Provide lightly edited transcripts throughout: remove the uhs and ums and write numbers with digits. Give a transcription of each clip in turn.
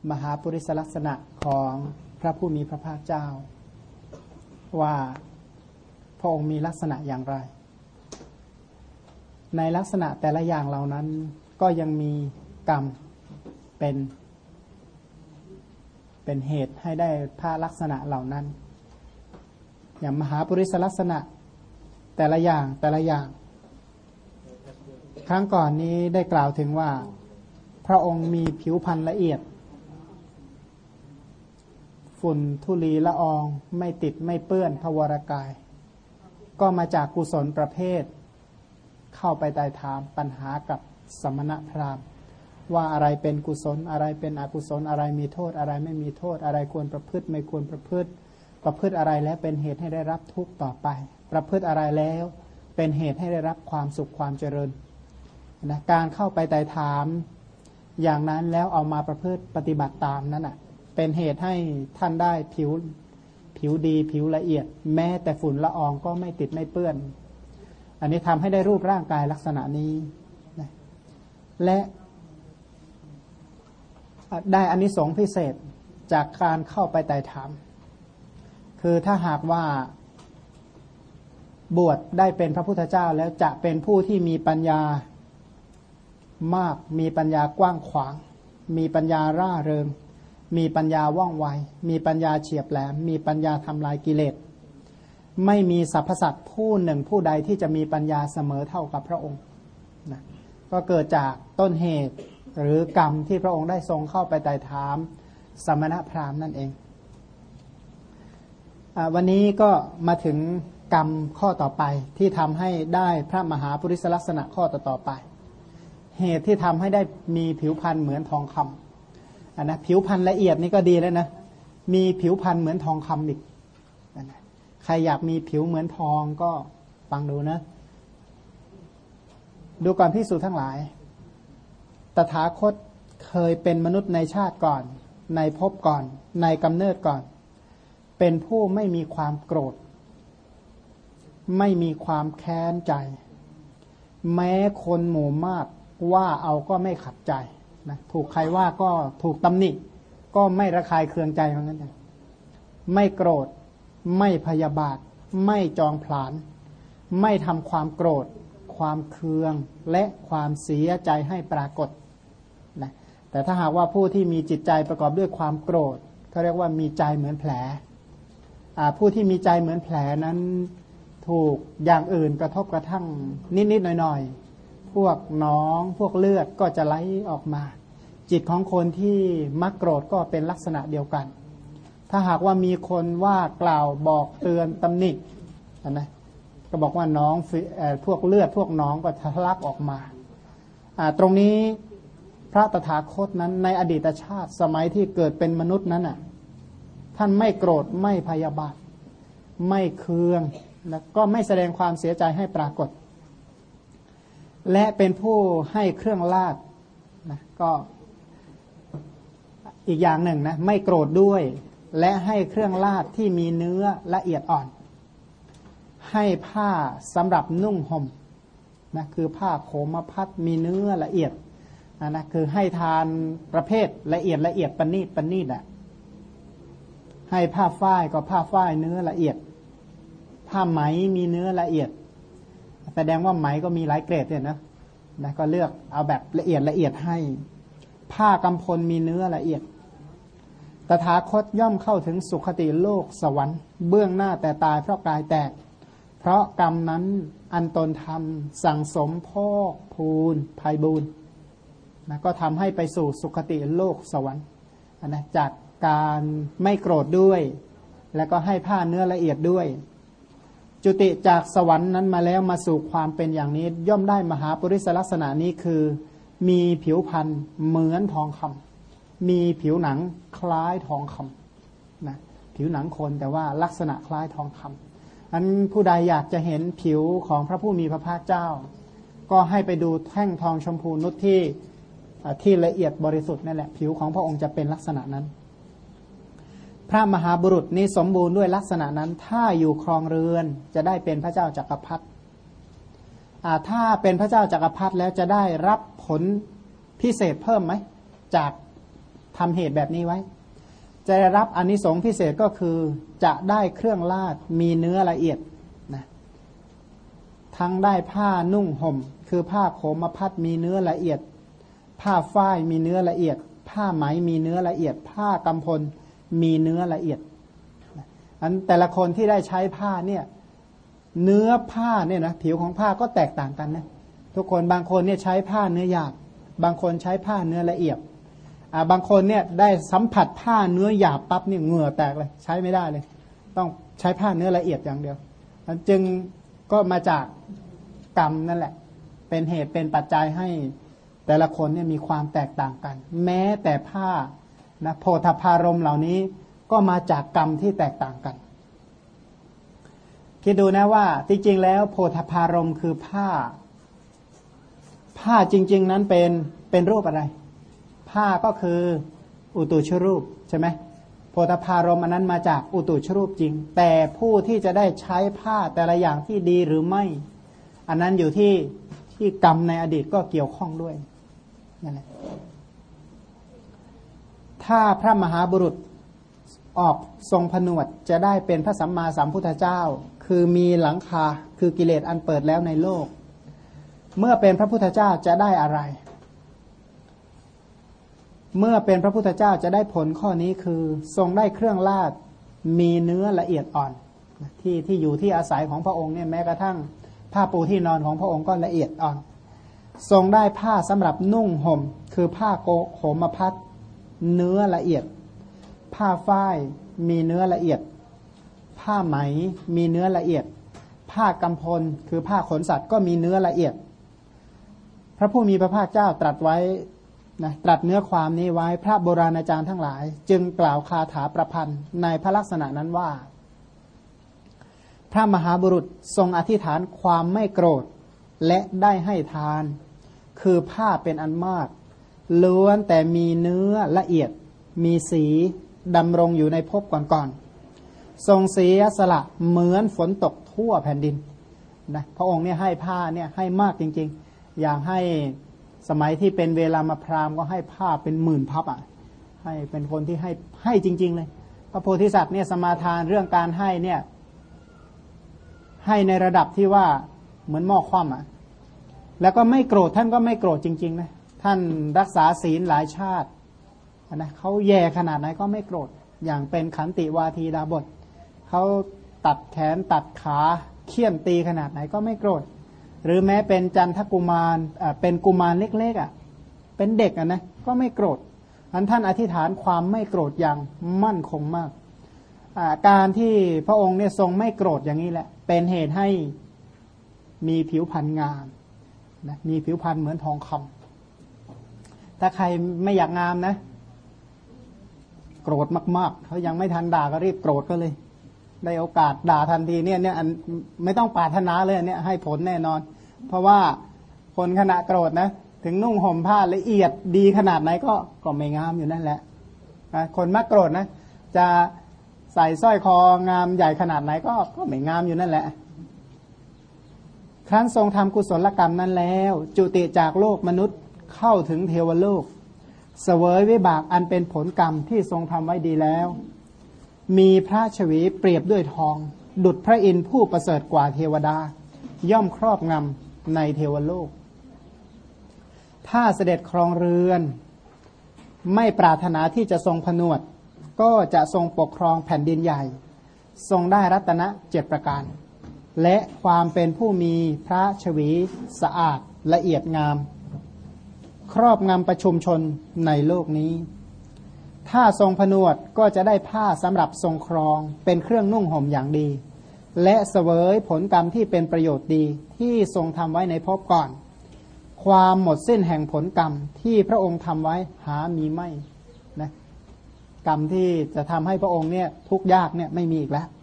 มหาปุริสลักษณะของพระผู้มีพระภาคเจ้าว่าพระองค์มีลักษณะอย่างไรในลักษณะแต่ละอย่างเหล่านั้นก็ยังมีกรรมเป็นเหตุให้ได้พระลักษณะเหล่านั้นอย่างมหาปุริสลักษณะแต่ละอย่างครั้งก่อนนี้ได้กล่าวถึงว่าพระองค์มีผิวพรรณละเอียดฝุ่นธุลีละอองไม่ติดไม่เปื้อนพระวรกายก็มาจากกุศลประเภทเข้าไปไต่ถามปัญหากับสมณพราหมณ์ว่าอะไรเป็นกุศลอะไรเป็นอกุศลอะไรมีโทษอะไรไม่มีโทษอะไรควรประพฤติไม่ควรประพฤติอะไรแล้วเป็นเหตุให้ได้รับทุกข์ต่อไปประพฤติอะไรแล้วเป็นเหตุให้ได้รับความสุขความเจริญนะการเข้าไปไต่ถามอย่างนั้นแล้วเอามาประพฤติปฏิบัติตามนั้นเป็นเหตุให้ท่านได้ผิวดีผิวละเอียดแม้แต่ฝุ่นละอองก็ไม่ติดไม่เปื้อนอันนี้ทำให้ได้รูปร่างกายลักษณะนี้นะและได้อานิสงส์พิเศษจากการเข้าไปไต่ถามคือถ้าหากว่าบวชได้เป็นพระพุทธเจ้าแล้วจะเป็นผู้ที่มีปัญญามากมีปัญญากว้างขวางมีปัญญาร่าเริงมีปัญญาว่องไวมีปัญญาเฉียบแหลมมีปัญญาทำลายกิเลสไม่มีสรรพสัตว์ผู้หนึ่งผู้ใดที่จะมีปัญญาเสมอเท่ากับพระองค์นะก็เกิดจากต้นเหตุหรือกรรมที่พระองค์ได้ทรงเข้าไปไต่ถามสมณพราหมณ์นั่นเองวันนี้ก็มาถึงกรรมข้อต่อไปที่ทำให้ได้พระมหาปุริสลักษณะข้อต่อไปเหตุที่ทำให้ได้มีผิวพรรณเหมือนทองคำนะผิวพรรณละเอียดนี่ก็ดีแล้วนะมีผิวพรรณเหมือนทองคำอีกนะใครอยากมีผิวเหมือนทองก็ฟังดูนะดูก่อนภิกษุทั้งหลายตถาคตเคยเป็นมนุษย์ในชาติก่อนในภพก่อนในกำเนิดก่อนเป็นผู้ไม่มีความโกรธไม่มีความแค้นใจแม้คนหมู่มากว่าเอาก็ไม่ขัดใจนะถูกใครว่าก็ถูกตำหนิก็ไม่ระคายเคืองใจเหมือนกันไม่โกรธไม่พยาบาทไม่จองผลาญไม่ทำความโกรธความเคืองและความเสียใจให้ปรากฏนะแต่ถ้าหากว่าผู้ที่มีจิตใจประกอบด้วยความโกรธเขาเรียกว่ามีใจเหมือนแผลผู้ที่มีใจเหมือนแผลนั้นถูกอย่างอื่นกระทบกระทั่งนิดๆหน่อยๆพวกหนองพวกเลือดก็จะไหลออกมาจิตของคนที่มักโกรธก็เป็นลักษณะเดียวกันถ้าหากว่ามีคนว่ากล่าวบอกเตือนตำหนินะก็บอกว่าน้องพวกเลือดพวกหนองก็ทะลักออกมาตรงนี้พระตถาคตนั้นในอดีตชาติสมัยที่เกิดเป็นมนุษย์นั้นท่านไม่โกรธไม่พยาบาทไม่เคืองแล้วก็ไม่แสดงความเสียใจให้ปรากฏและเป็นผู้ให้เครื่องลาดนะก็อีกอย่างหนึ่งนะไม่โกรธด้วยและให้เครื่องลาดที่มีเนื้อละเอียดอ่อนให้ผ้าสำหรับนุ่งห่มนะคือผ้าโคมพัดมีเนื้อละเอียดนะคือให้ทานประเภทละเอียดประณีตให้ผ้าฝ้ายก็ผ้าฝ้ายเนื้อละเอียดผ้าไหมมีเนื้อละเอียดแสดงว่าไหมก็มีหลายเกรดเนี่ยนะก็เลือกเอาแบบละเอียดให้ผ้ากำพลมีเนื้อละเอียดตถาคตย่อมเข้าถึงสุคติโลกสวรรค์เบื้องหน้าแต่ตายเพราะกายแตกเพราะกรรมนั้นอันตนทำสั่งสมพอกพูนภัยบูรณ์นะก็ทำให้ไปสู่สุคติโลกสวรรค์นะจากการไม่โกรธด้วยแล้วก็ให้ผ้าเนื้อละเอียดด้วยจุติจากสวรรค์นั้นมาแล้วมาสู่ความเป็นอย่างนี้ย่อมได้มหาปุริสลักษณะนี้คือมีผิวพรรณเหมือนทองคำมีผิวหนังคล้ายทองคำนะผิวหนังคนแต่ว่าลักษณะคล้ายทองคำอันผู้ใดอยากจะเห็นผิวของพระผู้มีพระภาคเจ้าก็ให้ไปดูแท่งทองชมพูนุชที่ละเอียดบริสุทธิ์นั่นแหละผิวของพระองค์จะเป็นลักษณะนั้นพระมหาบุรุษนี้สมบูรณ์ด้วยลักษณะนั้นถ้าอยู่ครองเรือนจะได้เป็นพระเจ้าจักรพรรดิถ้าเป็นพระเจ้าจักรพรรดิแล้วจะได้รับผลพิเศษเพิ่มไหมจากทำเหตุแบบนี้ไว้จะได้รับอานิสงส์พิเศษก็คือจะได้เครื่องลาดมีเนื้อละเอียดนะทั้งได้ผ้านุ่งห่มคือผ้าโคมพัดมีเนื้อละเอียดผ้าฝ้ายมีเนื้อละเอียดผ้าไหมมีเนื้อละเอียดผ้ากำพลมีเนื้อละเอียดอันแต่ละคนที่ได้ใช้ผ้าเนี่ยเนื้อผ้าเนี่ยนะผิวของผ้าก็แตกต่างกันนะทุกคนบางคนเนี่ยใช้ผ้าเนื้อหยาบบางคนใช้ผ้าเนื้อละเอียดบางคนเนี่ยได้สัมผัสผ้าเนื้อหยาบปั๊บเนี่ยเหงื่อแตกเลยใช้ไม่ได้เลยต้องใช้ผ้าเนื้อละเอียดอย่างเดียวมันจึงก็มาจากกรรมนั่นแหละเป็นเหตุเป็นปัจจัยให้แต่ละคนเนี่ยมีความแตกต่างกันแม้แต่ผ้านะโพธพารมณ์เหล่านี้ก็มาจากกรรมที่แตกต่างกันคิดดูนะว่าจริงๆแล้วโพธพารมณ์คือผ้าจริงๆนั้นเป็นรูปอะไรผ้าก็คืออุตุชรูปใช่ไหมโพธพารมณ์อันนั้นมาจากอุตุชรูปจริงแต่ผู้ที่จะได้ใช้ผ้าแต่ละอย่างที่ดีหรือไม่อันนั้นอยู่ที่กรรมในอดีตก็เกี่ยวข้องด้วยนั่นแหละถ้าพระมหาบุรุษออกทรงผนวดจะได้เป็นพระสัมมาสัมพุทธเจ้าคือมีหลังคาคือกิเลสอันเปิดแล้วในโลกเมื่อเป็นพระพุทธเจ้าจะได้อะไรเมื่อเป็นพระพุทธเจ้าจะได้ผลข้อนี้คือทรงได้เครื่องลาดมีเนื้อละเอียดอ่อนที่อยู่ที่อาศัยของพระองค์เนี่ยแม้กระทั่งผ้าปูที่นอนของพระองค์ก็ละเอียดอ่อนทรงได้ผ้าสำหรับนุ่งห่มคือผ้าโคมพัดเนื้อละเอียดผ้าฝ้ายมีเนื้อละเอียดผ้าไหมมีเนื้อละเอียดผ้ากำพลคือผ้าขนสัตว์ก็มีเนื้อละเอียดพระผู้มีพระภาคเจ้าตรัสไว้นะตรัสเนื้อความนี้ไว้พระโบราณอาจารย์ทั้งหลายจึงกล่าวคาถาประพันธ์ในพระลักษณะนั้นว่าพระมหาบุรุษทรงอธิษฐานความไม่โกรธและได้ให้ทานคือผ้าเป็นอันมากล้วนแต่มีเนื้อละเอียดมีสีดำรงอยู่ในภพก่อนๆทรงเสียสละเหมือนฝนตกทั่วแผ่นดินนะพระองค์เนี่ยให้ผ้าเนี่ยให้มากจริงๆอย่างให้สมัยที่เป็นเวลามาพราหมณ์ก็ให้ผ้าเป็นหมื่นพับอ่ะให้เป็นคนที่ให้จริงๆเลยพระโพธิสัตว์เนี่ยสมาทานเรื่องการให้เนี่ยให้ในระดับที่ว่าเหมือนหม้อคว่ำอ่ะแล้วก็ไม่โกรธท่านก็ไม่โกรธจริงๆนะท่านรักษาศีลหลายชาตินะเขาแย่ขนาดไหนก็ไม่โกรธอย่างเป็นขันติวาทีดาบทเขาตัดแขนตัดขาเคี่ยนตีขนาดไหนก็ไม่โกรธหรือแม้เป็นจันทกุมารเป็นกุมารเล็กๆอ่ะเป็นเด็กอ่ะนะก็ไม่โกรธท่านอธิษฐานความไม่โกรธอย่างมั่นคงมากการที่พระองค์เนี่ยทรงไม่โกรธอย่างนี้แหละเป็นเหตุให้มีผิวพรรณงามนะมีผิวพรรณเหมือนทองคำถ้าใครไม่อยากงามนะโกรธมากๆเขายังไม่ทันด่าก็รีบโกรธก็เลยได้โอกาสด่าทันทีเนี่ยไม่ต้องปรารถนาเลยเนี่ยให้ผลแน่นอนเพราะว่าคนขณะโกรธนะถึงนุ่งห่มผ้าละเอียดดีขนาดไหนก็ไม่งามอยู่นั่นแหละคนมักโกรธนะจะใส่สร้อยคองามใหญ่ขนาดไหนก็ไม่งามอยู่นั่นแหละครั้นทรงทำกุศลกรรมนั้นแล้วจุติจากโลกมนุษย์เข้าถึงเทวโลกเสวยวิบากอันเป็นผลกรรมที่ทรงทำไว้ดีแล้วมีพระชวีเปรียบด้วยทองดุจพระอินทร์ผู้ประเสริฐกว่าเทวดาย่อมครอบงำในเทวโลกถ้าเสด็จครองเรือนไม่ปรารถนาที่จะทรงผนวดก็จะทรงปกครองแผ่นดินใหญ่ทรงได้รัตนะ7ประการและความเป็นผู้มีพระชวีสะอาดละเอียดงามครอบงำประชุมชนในโลกนี้ถ้าทรงผนวดก็จะได้ผ้าสำหรับทรงครองเป็นเครื่องนุ่งห่มอย่างดีและเสวยผลกรรมที่เป็นประโยชน์ดีที่ทรงทำไว้ในภพก่อนความหมดสิ้นแห่งผลกรรมที่พระองค์ทำไว้หามีไม่นะกรรมที่จะทำให้พระองค์เนี่ยทุกข์ยากเนี่ยไม่มีอีกแล้ว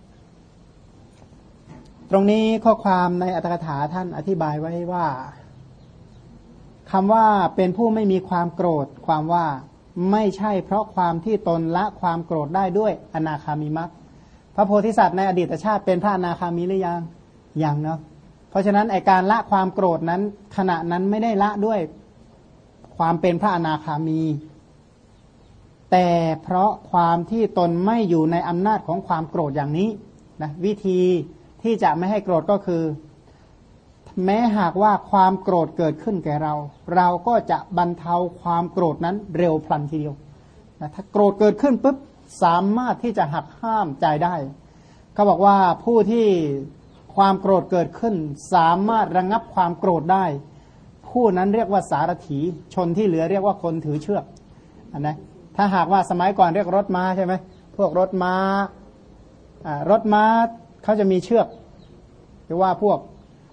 ตรงนี้ข้อความในอรรถกถาท่านอธิบายไว้ว่าคำว่าเป็นผู้ไม่มีความโกรธความว่าไม่ใช่เพราะความที่ตนละความโกรธได้ด้วยอนาคามิมรรคพระโพธิสัตว์ในอดีตชาติเป็นพระอนาคามีหรือยังเนาะเพราะฉะนั้นไอการละความโกรธนั้นขณะนั้นไม่ได้ละด้วยความเป็นพระอนาคามีแต่เพราะความที่ตนไม่อยู่ในอำนาจของความโกรธอย่างนี้นะวิธีที่จะไม่ให้โกรธก็คือแม้หากว่าความโกรธเกิดขึ้นแก่เราเราก็จะบรรเทาความโกรธนั้นเร็วพลันทีเดียวนะถ้าโกรธเกิดขึ้นปุ๊บสามารถที่จะหักห้ามใจได้เขาบอกว่าผู้ที่ความโกรธเกิดขึ้นสามารถระงับความโกรธได้ผู้นั้นเรียกว่าสารถีชนที่เหลือเรียกว่าคนถือเชือกนะถ้าหากว่าสมัยก่อนเรียกรถม้าใช่ไหมพวกรถม้ารถม้าเขาจะมีเชือกหรือว่าพวก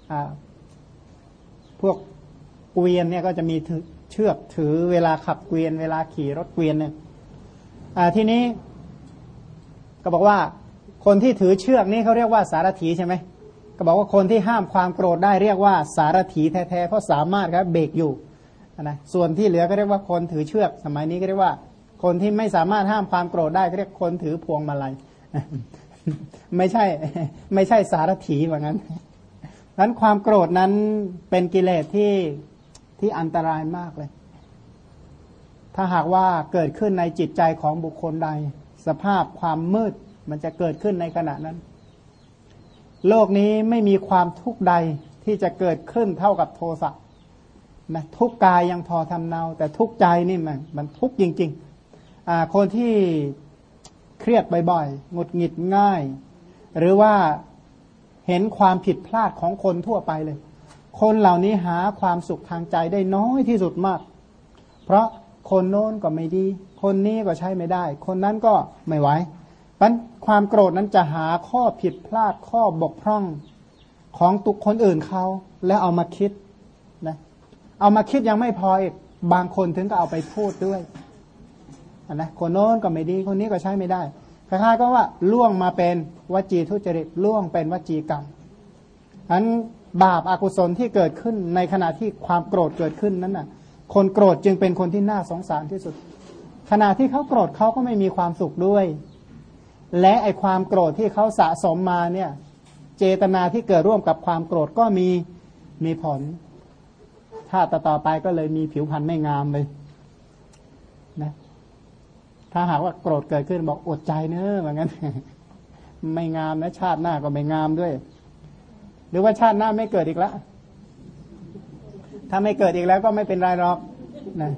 เกวียนเนี่ยก็จะมีเชือกถือเวลาขับเกวียนเวลาขี่รถเกวียนเนี่ยทีนี้ก็บอกว่าคนที่ถือเชือกนี่เขาเรียกว่าสารถีใช่ไหมก็บอกว่าคนที่ห้ามความโกรธได้เรียกว่าสารถีแท้ๆเพราะสามารถครับเบรกอยู่นะส่วนที่เหลือก็เรียกว่าคนถือเชือกสมัยนี้ก็เรียกว่าคนที่ไม่สามารถห้ามความโกรธได้ก็เรียกคนถือพวงมาลัยไม่ใช่สารถีว่างั้นนั้นความโกรธนั้นเป็นกิเลสที่อันตรายมากเลยถ้าหากว่าเกิดขึ้นในจิตใจของบุคคลใดสภาพความมืดมันจะเกิดขึ้นในขณะนั้นโลกนี้ไม่มีความทุกข์ใดที่จะเกิดขึ้นเท่ากับโทสะนะทุกข์กายยังพอทำเนาแต่ทุกข์ใจนี่มันทุกข์จริงๆคนที่เครียดบ่อยๆหงุดหงิดง่ายหรือว่าเห็นความผิดพลาดของคนทั่วไปเลยคนเหล่านี้หาความสุขทางใจได้น้อยที่สุดมากเพราะคนโน้นก็ไม่ดีคนนี้ก็ใช้ไม่ได้คนนั้นก็ไม่ไหวเพราะความโกรธนั้นจะหาข้อผิดพลาดข้อบกพร่องของตุกคนอื่นเขาแล้วเอามาคิดนะเอามาคิดยังไม่พออีกบางคนถึงก็เอาไปพูดด้วยนะคนโน้นก็ไม่ดีคนนี้ก็ใช้ไม่ได้คล้ายๆก็ว่าล่วงมาเป็นวจีทุจริตล่วงเป็นวจีกรรมอันบาปอกุศลที่เกิดขึ้นในขณะที่ความโกรธเกิดขึ้นนั้นน่ะคนโกรธจึงเป็นคนที่น่าสงสารที่สุดขณะที่เขาโกรธเขาก็ไม่มีความสุขด้วยและไอความโกรธที่เขาสะสมมาเนี่ยเจตนาที่เกิดร่วมกับความโกรธก็มีผลถ้าต่อไปก็เลยมีผิวพรรณไม่งามเลยนะถ้าหากว่าโกรธเกิดขึ้นบอกอดใจเนอะว่างั้นไม่งามนะชาติหน้าก็ไม่งามด้วยหรือว่าชาติหน้าไม่เกิดอีกแล้วถ้าไม่เกิดอีกแล้วก็ไม่เป็นไรหรอกนะ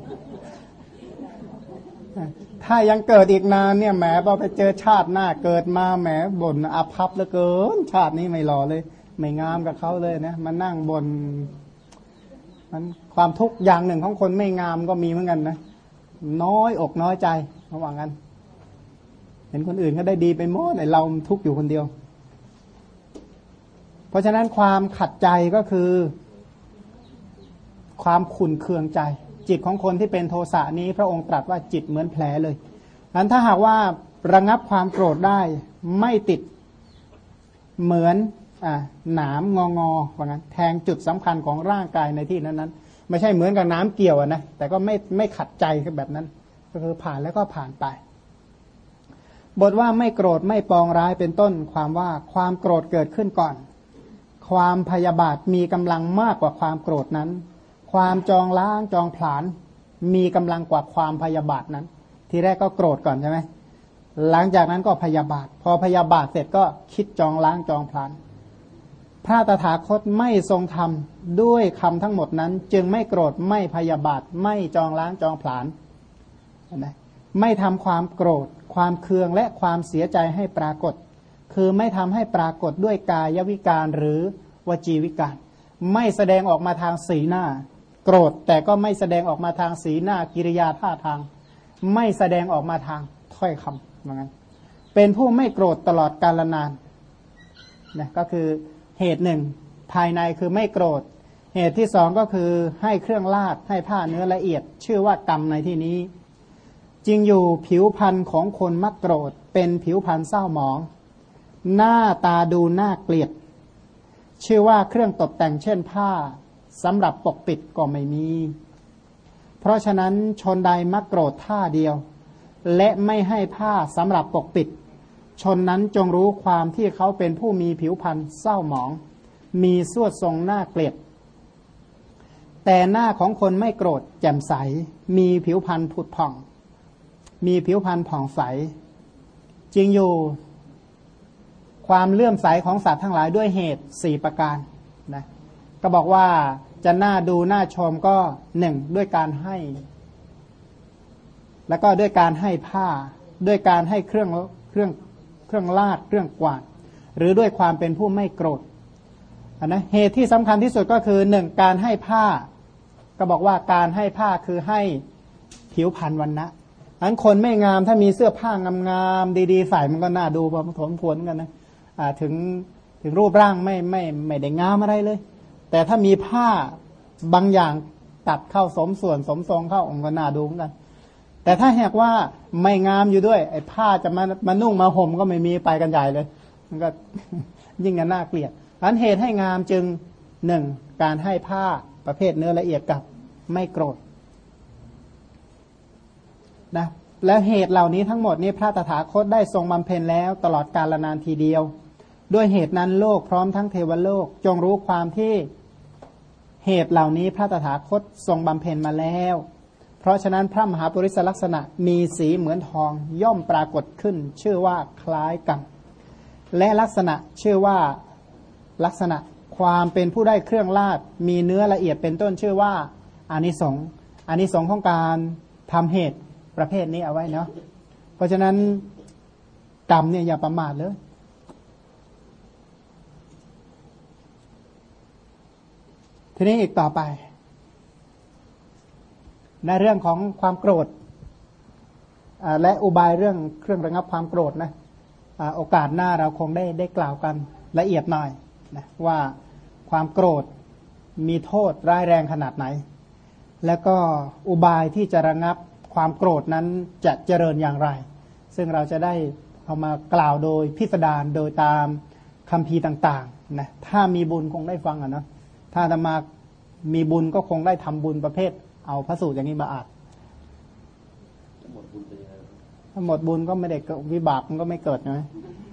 ถ้ายังเกิดอีกนานเนี่ยแหมพอไปเจอชาติหน้าเกิดมาแหมบ่นอาภัพเหลือเกินชาตินี้ไม่หล่อเลยไม่งามกับเขาเลยนะมานั่งบ่นมันความทุกข์อย่างหนึ่งของคนไม่งามก็มีเหมือนกันนะน้อยอกน้อยใจระหว่างกันเห็นคนอื่นก็ได้ดีไปหมดไอ้เราทุกข์อยู่คนเดียวเพราะฉะนั้นความขัดใจก็คือความขุ่นเคืองใจจิตของคนที่เป็นโทสะนี้พระองค์ตรัสว่าจิตเหมือนแผลเลยงั้นถ้าหากว่าระงับความโกรธได้ไม่ติดเหมือนหนามงอว่างั้นแทงจุดสำคัญของร่างกายในที่นั้นๆไม่ใช่เหมือนกับน้ำเกี่ยวนะแต่ก็ไม่ขัดใจแบบนั้นก็คือผ่านแล้วก็ผ่านไปบทว่าไม่โกรธไม่ปองร้ายเป็นต้นความว่าความโกรธเกิดขึ้นก่อนความพยาบาทมีกำลังมากกว่าความโกรธนั้นความจองล้างจองผลาญมีกำลังกว่าความพยาบาทนั้นทีแรกก็โกรธก่อนใช่ไหมหลังจากนั้นก็พยาบาทพอพยาบาทเสร็จก็คิดจองล้างจองผลาญพระตถาคตไม่ทรงทำด้วยคำทั้งหมดนั้นจึงไม่โกรธไม่พยาบาทไม่จองล้างจองผลาญเห็นไหมไม่ทำความโกรธความเคืองและความเสียใจให้ปรากฏคือไม่ทำให้ปรากฏด้วยกายวิการหรือวจีวิการไม่แสดงออกมาทางสีหน้าโกรธแต่ก็ไม่แสดงออกมาทางสีหน้ากิริยาท่าทางไม่แสดงออกมาทางถ้อยคำเหมือนกันเป็นผู้ไม่โกรธตลอดกาลนานนะก็คือเหตุหนึ่งภายในคือไม่โกรธเหตุที่สองก็คือให้เครื่องลาดให้ผ้าเนื้อละเอียดชื่อว่ากรรมในที่นี้จริงอยู่ผิวพรรณของคนมักโกรธเป็นผิวพรรณเศร้าหมองหน้าตาดูน่าเกลียดชื่อว่าเครื่องตกแต่งเช่นผ้าสำหรับปกปิดก็ไม่มีเพราะฉะนั้นชนใดมักโกรธท่าเดียวและไม่ให้ผ้าสำหรับปกปิดชนนั้นจงรู้ความที่เขาเป็นผู้มีผิวพรรณเศร้าหมองมีสวดทรงน่าเกลียดแต่หน้าของคนไม่โกรธแจ่มใสมีผิวพรรณผุดผ่องมีผิวพรรณผ่องใสจริงอยู่ความเลื่อมใสของสัตว์ทั้งหลายด้วยเหตุ4ประการนะก็บอกว่าจะน่าดูน่าชมก็1ด้วยการให้แล้วก็ด้วยการให้ผ้าด้วยการให้เครื่องลาดเครื่องกวาดหรือด้วยความเป็นผู้ไม่โกรธนะเหตุที่สำคัญที่สุดก็คือ1การให้ผ้าก็บอกว่าการให้ผ้าคือให้ผิวพรรณวรรณะอันคนไม่งามถ้ามีเสื้อผ้างามๆดีๆใส่มันก็น่าดูพอสมควรกันนะถึงรูปร่างไม่ได้งามอะไรเลยแต่ถ้ามีผ้าบางอย่างตัดเข้าสมส่วนสมทรงเข้าองค์ก็น่าดูเหมือนกันแต่ถ้าหากว่าไม่งามอยู่ด้วยไอ้ผ้าจะมานุ่งมาห่มก็ไม่มีไปกันใหญ่เลยมันก็ยิ่งกันน่าเกลียดอันเหตุให้งามจึง1การให้ผ้าประเภทเนื้อละเอียดกับไม่โกรธนะและเหตุเหล่านี้ทั้งหมดนี้พระตถาคตได้ทรงบำเพ็ญแล้วตลอดกาลนานทีเดียวด้วยเหตุนั้นโลกพร้อมทั้งเทวโลกจงรู้ความที่เหตุเหล่านี้พระตถาคตทรงบำเพ็ญมาแล้วเพราะฉะนั้นพระมหาปุริสลักษณะมีสีเหมือนทองย่อมปรากฏขึ้นชื่อว่าคล้ายกันและลักษณะชื่อว่าลักษณะความเป็นผู้ได้เครื่องลาดมีเนื้อละเอียดเป็นต้นชื่อว่าอานิสงส์อานิสงส์ของการทำเหตุประเภทนี้เอาไว้เนาะเพราะฉะนั้นกรรมเนี่ยอย่าประมาทเลยทีนี้อีกต่อไปในเรื่องของความโกรธและอุบายเรื่องเครื่องระงับความโกรธนะโอกาสหน้าเราคงได้กล่าวกันละเอียดหน่อยนะว่าความโกรธมีโทษร้ายแรงขนาดไหนแล้วก็อุบายที่จะระงับความโกรธนั้นจะเจริญอย่างไรซึ่งเราจะได้เอามากล่าวโดยพิสดารโดยตามคัมภีร์ต่างๆนะถ้ามีบุญคงได้ฟังอ่ะนะถ้าจะมามีบุญก็คงได้ทำบุญประเภทเอาพระสูตรอย่างนี้มาอ่านถ้าหมดบุญก็ไม่ได้วิบากมันก็ไม่เกิดนะ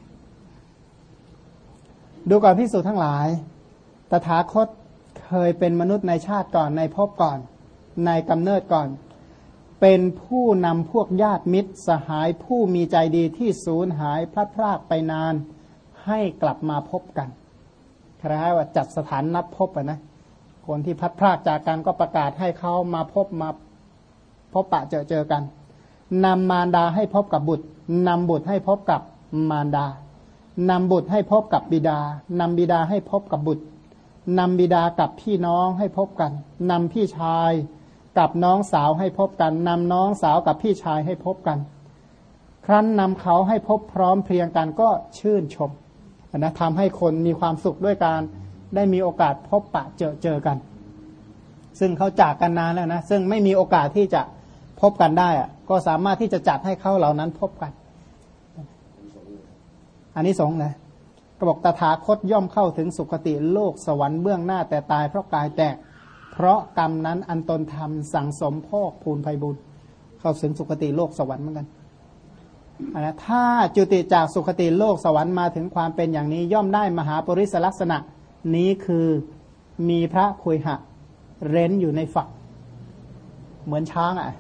ดูก่อนภิกษุทั้งหลายตถาคตเคยเป็นมนุษย์ในชาติก่อนในภพก่อนในกำเนิดก่อนเป็นผู้นำพวกญาติมิตรสหายผู้มีใจดีที่สูญหายพลัดพรากไปนานให้กลับมาพบกันคล้ายว่าจัดสถานนัดพบนะคนที่พลัดพรากจากกันก็ประกาศให้เขามาพบปะเจอกันนำมารดาให้พบกับบุตรนำบุตรให้พบกับมารดานำบุตรให้พบกับบิดานำบิดาให้พบกับบุตรนำบิดากับพี่น้องให้พบกันนำพี่ชายกับน้องสาวให้พบกันนำน้องสาวกับพี่ชายให้พบกันครั้นนำเขาให้พบพร้อมเพรียงกันก็ชื่นชมนะทำให้คนมีความสุขด้วยการได้มีโอกาสพบปะเจอกันซึ่งเขาจากกันนานแล้วนะซึ่งไม่มีโอกาสที่จะพบกันได้อะก็สามารถที่จะจัดให้เขาเหล่านั้นพบกันอันนี้สงนะก็บอกตถาคตย่อมเข้าถึงสุคติโลกสวรรค์เบื้องหน้าแต่ตายเพราะกายแตกเพราะกรรมนั้นอันตนทำสั่งสมพอกพูนไพบุญเข้าถึงสุคติโลกสวรรค์เหมือนกันนะถ้าจุติจากสุคติโลกสวรรค์มาถึงความเป็นอย่างนี้ย่อมได้มหาปริศลักษณะนี้คือมีพระคุยหะเร้นอยู่ในฝักเหมือนช้างอ่ะ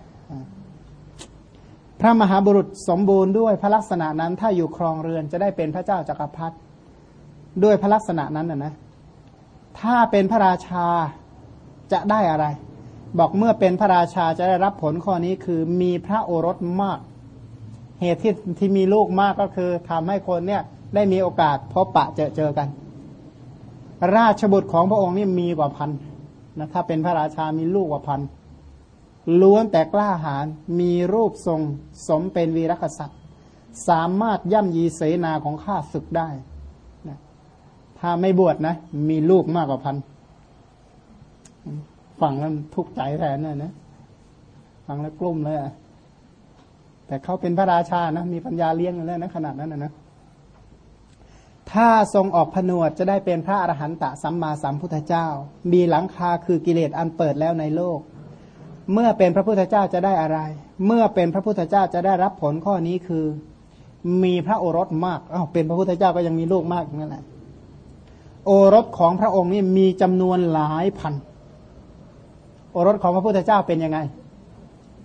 พระมหาบุรุษสมบูรณ์ด้วยพระลักษณะนั้นถ้าอยู่ครองเรือนจะได้เป็นพระเจ้าจักรพรรดิด้วยพระลักษณะนั้นนะถ้าเป็นพระราชาจะได้อะไรบอกเมื่อเป็นพระราชาจะได้รับผลข้อนี้คือมีพระโอรสมากเหตุที่มีลูกมากก็คือทำให้คนเนี่ยได้มีโอกาสพบปะเจอกันราชบุตรของพระองค์นี่มีกว่าพันนะถ้าเป็นพระราชามีลูกกว่าพันล้วนแต่กล้าหาญมีรูปทรงสมเป็นวีรกษัตริย์สามารถย่ำยีเสนาของข้าศึกได้นะถ้าไม่บวชนะมีลูกมากกว่าพันฟังแล้วทุกข์ใจแทนนะฟังแล้วกลุ้มเลยอ่ะแต่เขาเป็นพระราชานะมีปัญญาเลี้ยงเลยนะขนาดนั้นนะถ้าทรงออกผนวดจะได้เป็นพระอรหันตสัมมาสัมพุทธเจ้ามีหลังคาคือกิเลสอันเปิดแล้วในโลกเมื่อเป็นพระพุทธเจ้าจะได้อะไรเมื่อเป็นพระพุทธเจ้าจะได้รับผลข้อนี้คือมีพระโอรสมากเป็นพระพุทธเจ้าก็ยังมีลูกมากอย่างนั้นแหละโอรสของพระองค์นี่มีจำนวนหลายพันโอรสของพระพุทธเจ้าเป็นยังไง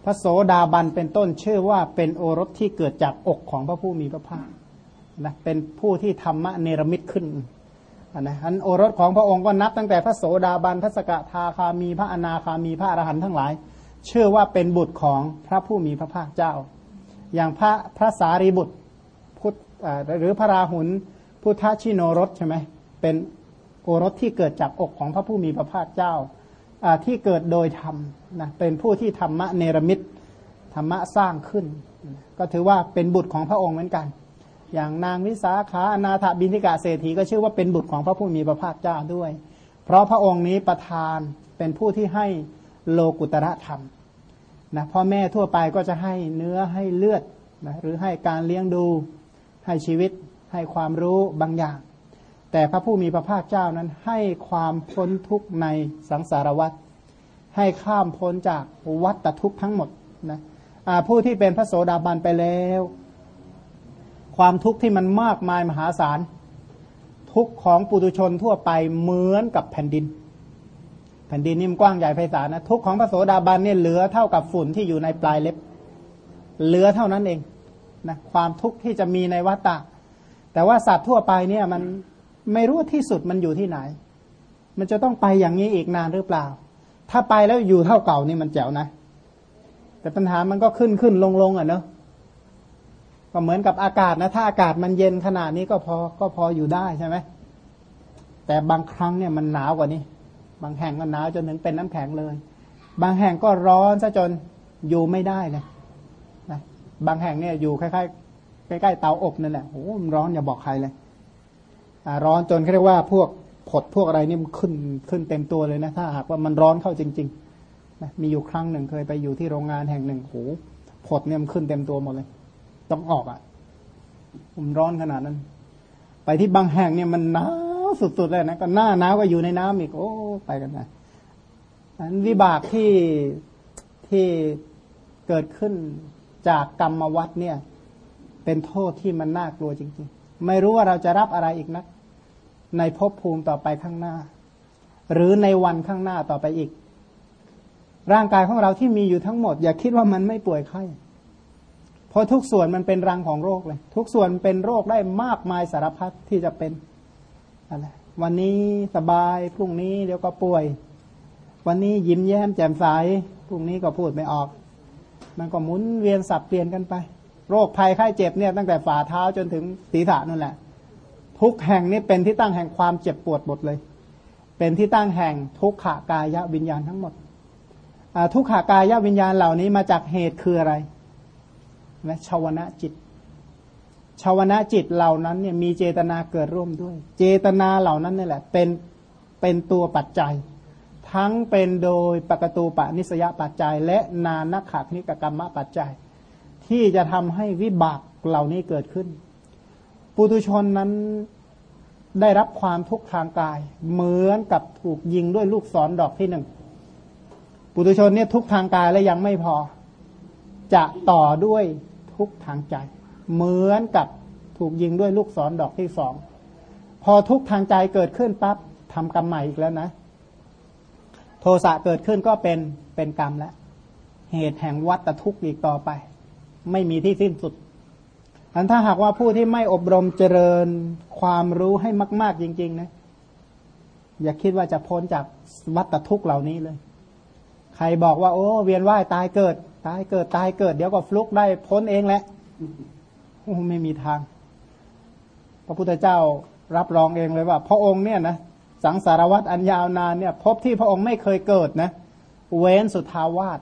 พระโสดาบันเป็นต้นชื่อว่าเป็นโอรสที่เกิดจากอกของพระผู้มีพระภาคนะเป็นผู้ที่ธรรมะเนรมิตขึ้นนะอันโอรสของพระองค์ก็นับตั้งแต่พระโสดาบันพระสกทาคามีพระอนาคามีพระอรหันต์ทั้งหลายเชื่อว่าเป็นบุตรของพระผู้มีพระภาคเจ้าอย่างพระสารีบุตรพุทธหรือพระราหุลพุทธชิโนรสใช่ไหมเป็นโอรสที่เกิดจากอกของพระผู้มีพระภาคเจ้าที่เกิดโดยธรรมนะเป็นผู้ที่ธรรมะเนรมิตธรรมะสร้างขึ้นก็ถือว่าเป็นบุตรของพระองค์เหมือนกันอย่างนางวิสาขาอนาถบิณฑิกะเศรษฐีก็ชื่อว่าเป็นบุตรของพระผู้มีพระภาคเจ้าด้วยเพราะพระองค์นี้ประทานเป็นผู้ที่ให้โลกุตระธรรมนะพ่อแม่ทั่วไปก็จะให้เนื้อให้เลือดนะหรือให้การเลี้ยงดูให้ชีวิตให้ความรู้บางอย่างแต่พระผู้มีพระภาคเจ้านั้นให้ความพ้นทุกข์ในสังสารวัฏให้ข้ามพ้นจากวัฏทุกข์ทั้งหมดนะผู้ที่เป็นพระโสดาบันไปแล้วความทุกข์ที่มันมากมายมหาศาลทุกข์ของปุถุชนทั่วไปเหมือนกับแผ่นดินแผ่นดินนี่มันกว้างใหญ่ไพศาลนะทุกข์ของพระโสดาบันเนี่ยเหลือเท่ากับฝุ่นที่อยู่ในปลายเล็บเหลือเท่านั้นเองนะความทุกข์ที่จะมีในวัฏฏะแต่ว่าสัตว์ทั่วไปเนี่ยมันไม่รู้ที่สุดมันอยู่ที่ไหนมันจะต้องไปอย่างนี้อีกนานหรือเปล่าถ้าไปแล้วอยู่เท่าเก่านี่มันแจ๋วนะแต่ปัญหามันก็ขึ้นลงอ่ะเนอะก็เหมือนกับอากาศนะถ้าอากาศมันเย็นขนาดนี้ก็พออยู่ได้ใช่ไหมแต่บางครั้งเนี่ยมันหนาวกว่านี้บางแห่งก็หนาวจนถึงเป็นน้ำแข็งเลยบางแห่งก็ร้อนซะจนอยู่ไม่ได้เลยนะบางแห่งเนี่ยอยู่ใกล้ๆเตาอบนั่นแหละโอ้มันร้อนอย่าบอกใครเลยร้อนจนเขาเรียกว่าพวกผดพวกอะไรนี่มันขึ้นเต็มตัวเลยนะถ้าหากว่ามันร้อนเข้าจริงๆนะมีอยู่ครั้งหนึ่งเคยไปอยู่ที่โรงงานแห่งหนึ่งโหผดเนี่ยมันขึ้นเต็มตัวหมดเลยต้องออกมันร้อนขนาดนั้นไปที่บางแห่งเนี่ยมันหนาวสุดๆเลยนะก็หน้าหนาวก็อยู่ในน้ำอีกโอ้ไปกันนะอันวิบากที่เกิดขึ้นจากกรรมวัฏเนี่ยเป็นโทษที่มันน่ากลัวจริงๆไม่รู้ว่าเราจะรับอะไรอีกนะในภพภูมิต่อไปข้างหน้าหรือในวันข้างหน้าต่อไปอีกร่างกายของเราที่มีอยู่ทั้งหมดอย่าคิดว่ามันไม่ป่วยไข้เพราะทุกส่วนมันเป็นรังของโรคเลยทุกส่วนเป็นโรคได้มากมายสารพัดที่จะเป็นอะไรวันนี้สบายพรุ่งนี้เดี๋ยวก็ป่วยวันนี้ยิ้มแย้มแจ่มใสพรุ่งนี้ก็พูดไม่ออกมันก็หมุนเวียนสับเปลี่ยนกันไปโรคภัยไข้เจ็บเนี่ยตั้งแต่ฝ่าเท้าจนถึงศีรษะนั่นแหละทุกแห่งนี้เป็นที่ตั้งแห่งความเจ็บปวดหมดเลยเป็นที่ตั้งแห่งทุกขากายวิญญาณทั้งหมดทุกขากายวิญญาณเหล่านี้มาจากเหตุคืออะไรนะชาวนะจิตชาวนะจิตเหล่านั้นเนี่ยมีเจตนาเกิดร่วมด้วยเจตนาเหล่านั้นนี่แหละเป็นตัวปัจจัยทั้งเป็นโดยปกตูปนิสยปัจจัยและนานักขนิกกรรมปัจจัยที่จะทำให้วิบากเหล่านี้เกิดขึ้นปุถุชนนั้นได้รับความทุกข์ทางกายเหมือนกับถูกยิงด้วยลูกศรดอกที่หนึ่งปุถุชนเนี่ยทุกข์ทางกายและยังไม่พอจะต่อด้วยทุกข์ทางใจเหมือนกับถูกยิงด้วยลูกศรดอกที่สองพอทุกข์ทางใจเกิดขึ้นปั๊บทำกรรมใหม่อีกแล้วนะโทสะเกิดขึ้นก็เป็นกรรมแล้วเหตุแห่งวัฏทุกข์อีกต่อไปไม่มีที่สิ้นสุดอันถ้าหากว่าผู้ที่ไม่อบรมเจริญความรู้ให้มากๆจริงๆนะอย่าคิดว่าจะพ้นจากวัฏทุกข์เหล่านี้เลยใครบอกว่าโอ้เวียนว่ายตายเกิดเดี๋ยวก็ฟลุกได้พ้นเองแหละโอ้ไม่มีทางพระพุทธเจ้ารับรองเองเลยว่าพระองค์เนี่ยนะสังสารวัฏอันยาวนานเนี่ยพบที่พระองค์ไม่เคยเกิดนะเว้นสุทธาวาส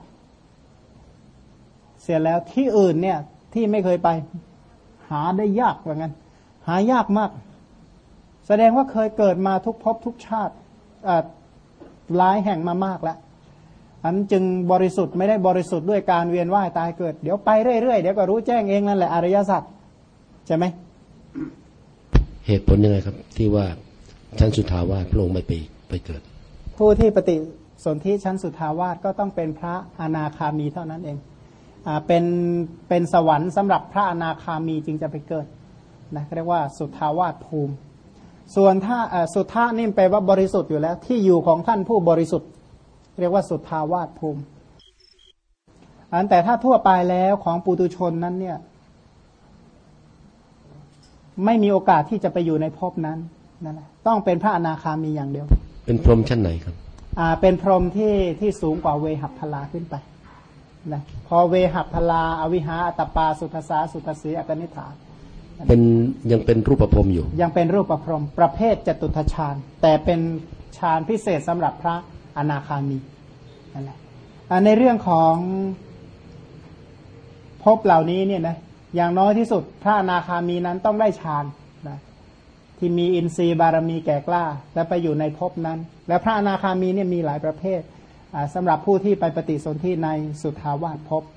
เสียแล้วที่อื่นเนี่ยที่ไม่เคยไปหาได้ยากว่างั้นหายากมากแสดงว่าเคยเกิดมาทุกภพทุกชาติหลายแห่งมามากแล้วอันจึงบริสุทธิ์ไม่ได้บริสุทธิ์ด้วยการเวียนว่ายตายเกิดเดี๋ยวไปเรื่อยๆเดี๋ยวก็รู้แจ้งเองนั่นแหละอริยสัจใช่ไหมเหตุผลยังไงครับที่ว่าชั้นสุทธาวาสพระองค์ไม่ไปเกิดผู้ที่ปฏิสนธิชั้นสุทธาวาสก็ต้องเป็นพระอนาคามีเท่านั้นเองเป็นสวรรค์สำหรับพระอนาคามีจึงจะไปเกิดนะเรียกว่าสุทธาวาสภูมิส่วนถ้าสุทธานี่แปลว่าบริสุทธิ์อยู่แล้วที่อยู่ของท่านผู้บริสุทธิ์เรียกว่าสุทธาวาสภูมิแต่ถ้าทั่วไปแล้วของปุถุชนนั้นเนี่ยไม่มีโอกาสที่จะไปอยู่ในภพนั้นนั่นแหละต้องเป็นพระอนาคามีอย่างเดียวเป็นพรหมชั้นไหนครับเป็นพรหมที่สูงกว่าเวหัพพลาขึ้นไปนะพอเวหัพพลาอวิหาอัตตปาสุทสาสุทสีอกนิฐานเป็นยังเป็นรูปพรหมอยู่ยังเป็นรูปพรหมประเภทจตุตฌานแต่เป็นฌานพิเศษสำหรับพระอนาคามีนั่นแหละในเรื่องของภพเหล่านี้เนี่ยนะอย่างน้อยที่สุดพระอนาคามีนั้นต้องได้ฌานนะที่มีอินทรีย์บารมีแก่กล้าและไปอยู่ในภพนั้นและพระอนาคามีเนี่ยมีหลายประเภทสำหรับผู้ที่ไปปฏิสนธิในสุทธาวาสภพ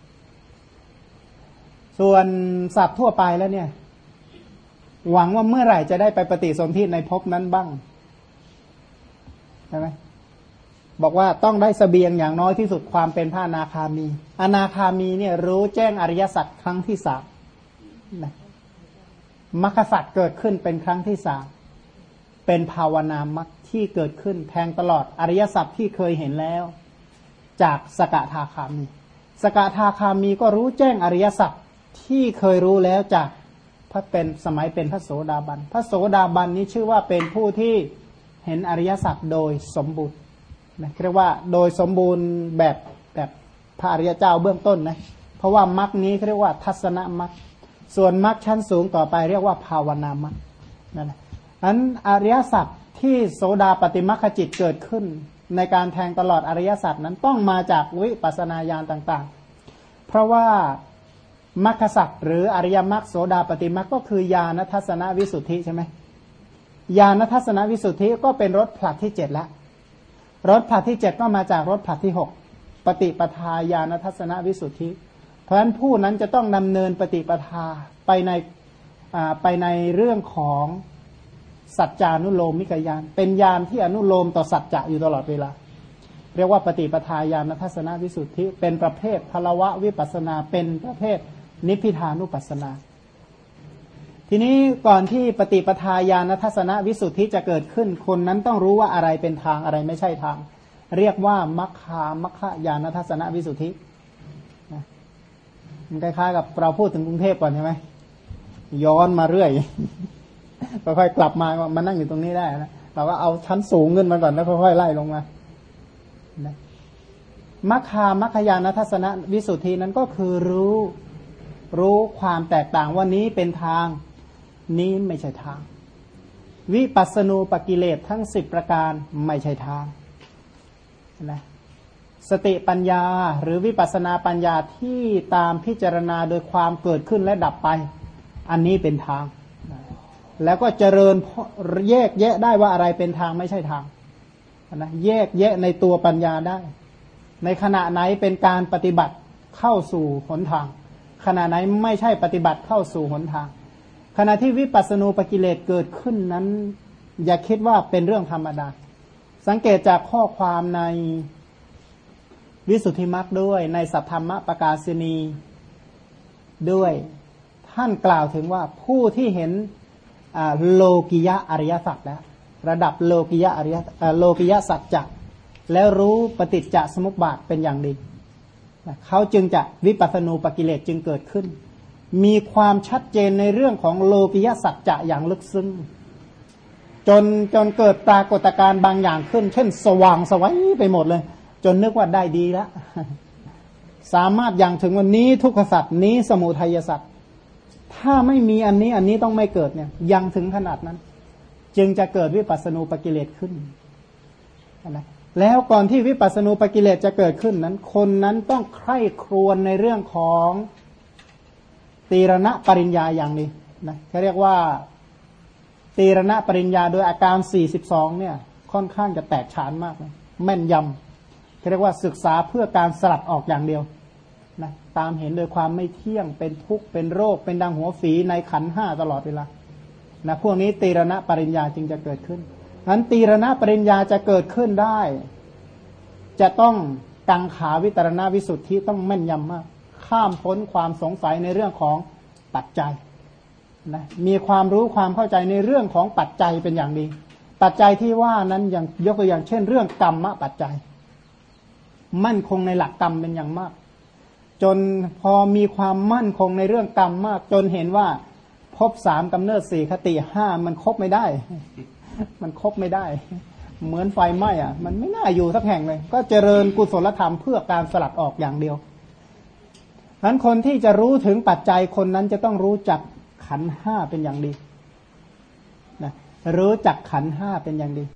ส่วนสัตว์ทั่วไปแล้วเนี่ยหวังว่าเมื่อไหร่จะได้ไปปฏิสนธิในภพนั้นบ้างใช่ไหมบอกว่าต้องได้เสบียงอย่างน้อยที่สุดความเป็นพระอนาคามีอนาคามีเนี่ยรู้แจ้งอริยสัจครั้งที่สามนะมรรคสัจเกิดขึ้นเป็นครั้งที่สามเป็นภาวนามรรคที่เกิดขึ้นแทงตลอดอริยสัจที่เคยเห็นแล้วจากสกทาคามีสกทาคามีก็รู้แจ้งอริยสัจที่เคยรู้แล้วจากพระเป็นสมัยเป็นพระโสดาบันพระโสดาบันนี้ชื่อว่าเป็นผู้ที่เห็นอริยสัจโดยสมบูรณ์นะเรียกว่าโดยสมบูรณ์แบบพระอริยเจ้าเบื้องต้นนะเพราะว่ามรรคนี้เรียกว่าทัศนมรรคส่วนมรรคชั้นสูงต่อไปเรียกว่าภาวนามรรคนั่นแหละนั้นอริยสัจที่โสดาปฏิมรรคจิตเกิดขึ้นในการแทงตลอดอริยสัจนั้นต้องมาจากวิปัสสนาญาณต่างๆเพราะว่ามรรคสัจหรืออริยมรรคโสดาปฏิมรรคก็คือญาณทัศนวิสุทธิใช่ไหมญาณทัศนวิสุทธิก็เป็นรสผลัดที่7แล้วรสผลัดที่7ก็มาจากรสผลัดที่6ปฏิปทาญาณทัศนวิสุทธิเพราะฉะนั้นผู้นั้นจะต้องดำเนินปฏิปทาไปในเรื่องของสัจจานุโลมมิกญาณเป็นญาณที่อนุโลมต่อสัจจะอยู่ตลอดเวลาเรียกว่าปฏิปทาญาณทัศนวิสุทธิเป็นประเภทพลวะวิปัสสนาเป็นประเภทนิพพิทานุปัสสนาทีนี้ก่อนที่ปฏิปทาญาณทัศนวิสุทธิจะเกิดขึ้นคนนั้นต้องรู้ว่าอะไรเป็นทางอะไรไม่ใช่ทางเรียกว่ามัคคญาณทัศนวิสุทธิมันคล้ายๆกับเราพูดถึงกรุงเทพก่อนใช่ไหมย้อนมาเรื่อยค่อยๆกลับมานั่งอยู่ตรงนี้ได้นะเราก็เอาชั้นสูงขึ้นมาก่อนแล้วค่อยๆไล่ลงมามัคคญาณทัศนวิสุทธินั้นก็คือรู้ความแตกต่างว่านี้เป็นทางนี้ไม่ใช่ทางวิปัสสนูปกิเลสทั้ง10ประการไม่ใช่ทางนะสติปัญญาหรือวิปัสสนาปัญญาที่ตามพิจารณาโดยความเกิดขึ้นและดับไปอันนี้เป็นทางแล้วก็เจริญแยกแยะได้ว่าอะไรเป็นทางไม่ใช่ทางนะแยกแยะในตัวปัญญาได้ในขณะไหนเป็นการปฏิบัติเข้าสู่หนทางขณะไหนไม่ใช่ปฏิบัติเข้าสู่หนทางขณะที่วิปัสสนูปกิเลสเกิดขึ้นนั้นอย่าคิดว่าเป็นเรื่องธรรมดาสังเกตจากข้อความในวิสุทธิมรรคด้วยในสัทธรรมปกาศินีด้วยท่านกล่าวถึงว่าผู้ที่เห็นโลกิยะอริยสัจแล้วระดับโลกิยะสัจจะแล้วรู้ปฏิจจสมุปบาทเป็นอย่างดีเขาจึงจะวิปัสสนูปกิเลสจึงเกิดขึ้นมีความชัดเจนในเรื่องของโลกิยสัจจะอย่างลึกซึ้งจนเกิดปรากฏการณ์บางอย่างขึ้นเช่นสว่างสวัยไปหมดเลยจนนึกว่าได้ดีแล้วสามารถยังถึงวันนี้ทุกขสัจนี้สมุทัยสัจถ้าไม่มีอันนี้ต้องไม่เกิดเนี่ยยังถึงขนาดนั้นจึงจะเกิดวิปัสสนูปกิเลสขึ้นนะแล้วก่อนที่วิปัสสนูปกิเลสจะเกิดขึ้นนั้นคนนั้นต้องใคร่ครวญในเรื่องของตีรณปริญญาอย่างนี้นะเขาเรียกว่าตีรณปริญญาโดยอาการ42เนี่ยค่อนข้างจะแตกฉานมากนะแม่นยำเขาเรียกว่าศึกษาเพื่อการสลัดออกอย่างเดียวนะตามเห็นโดยความไม่เที่ยงเป็นทุกข์เป็นโรคเป็นดังหัวฝีในขันธ์5ตลอดเวลานะพวกนี้ตีรณปริญญาจึงจะเกิดขึ้นนั้นตีรณปริญญาจะเกิดขึ้นได้จะต้องกังขาวิตรณวิสุทธิต้องแม่นยำมากข้ามพ้นความสงสัยในเรื่องของปัจจัยนะมีความรู้ความเข้าใจในเรื่องของปัจจัยเป็นอย่างดีปัจจัยที่ว่านั้นอย่างยกตัวอย่างเช่นเรื่องกรรมปัจจัยมั่นคงในหลักกรรมเป็นอย่างมากจนพอมีความมั่นคงในเรื่องกรรมมากจนเห็นว่าภพสามกำเนิดสี่คติห้ามันครบไม่ได้ มันครบไม่ได้เหมือนไฟไหม้อ่ะมันไม่น่าอยู่สักแห่งเลยก็เจริญกุศลธรรมเพื่อการสลัดออกอย่างเดียวฉะนั้นคนที่จะรู้ถึงปัจจัยคนนั้นจะต้องรู้จักขันธ์ห้าเป็นอย่างดีนะรู้จักขันธ์ห้าเป็นอย่างดี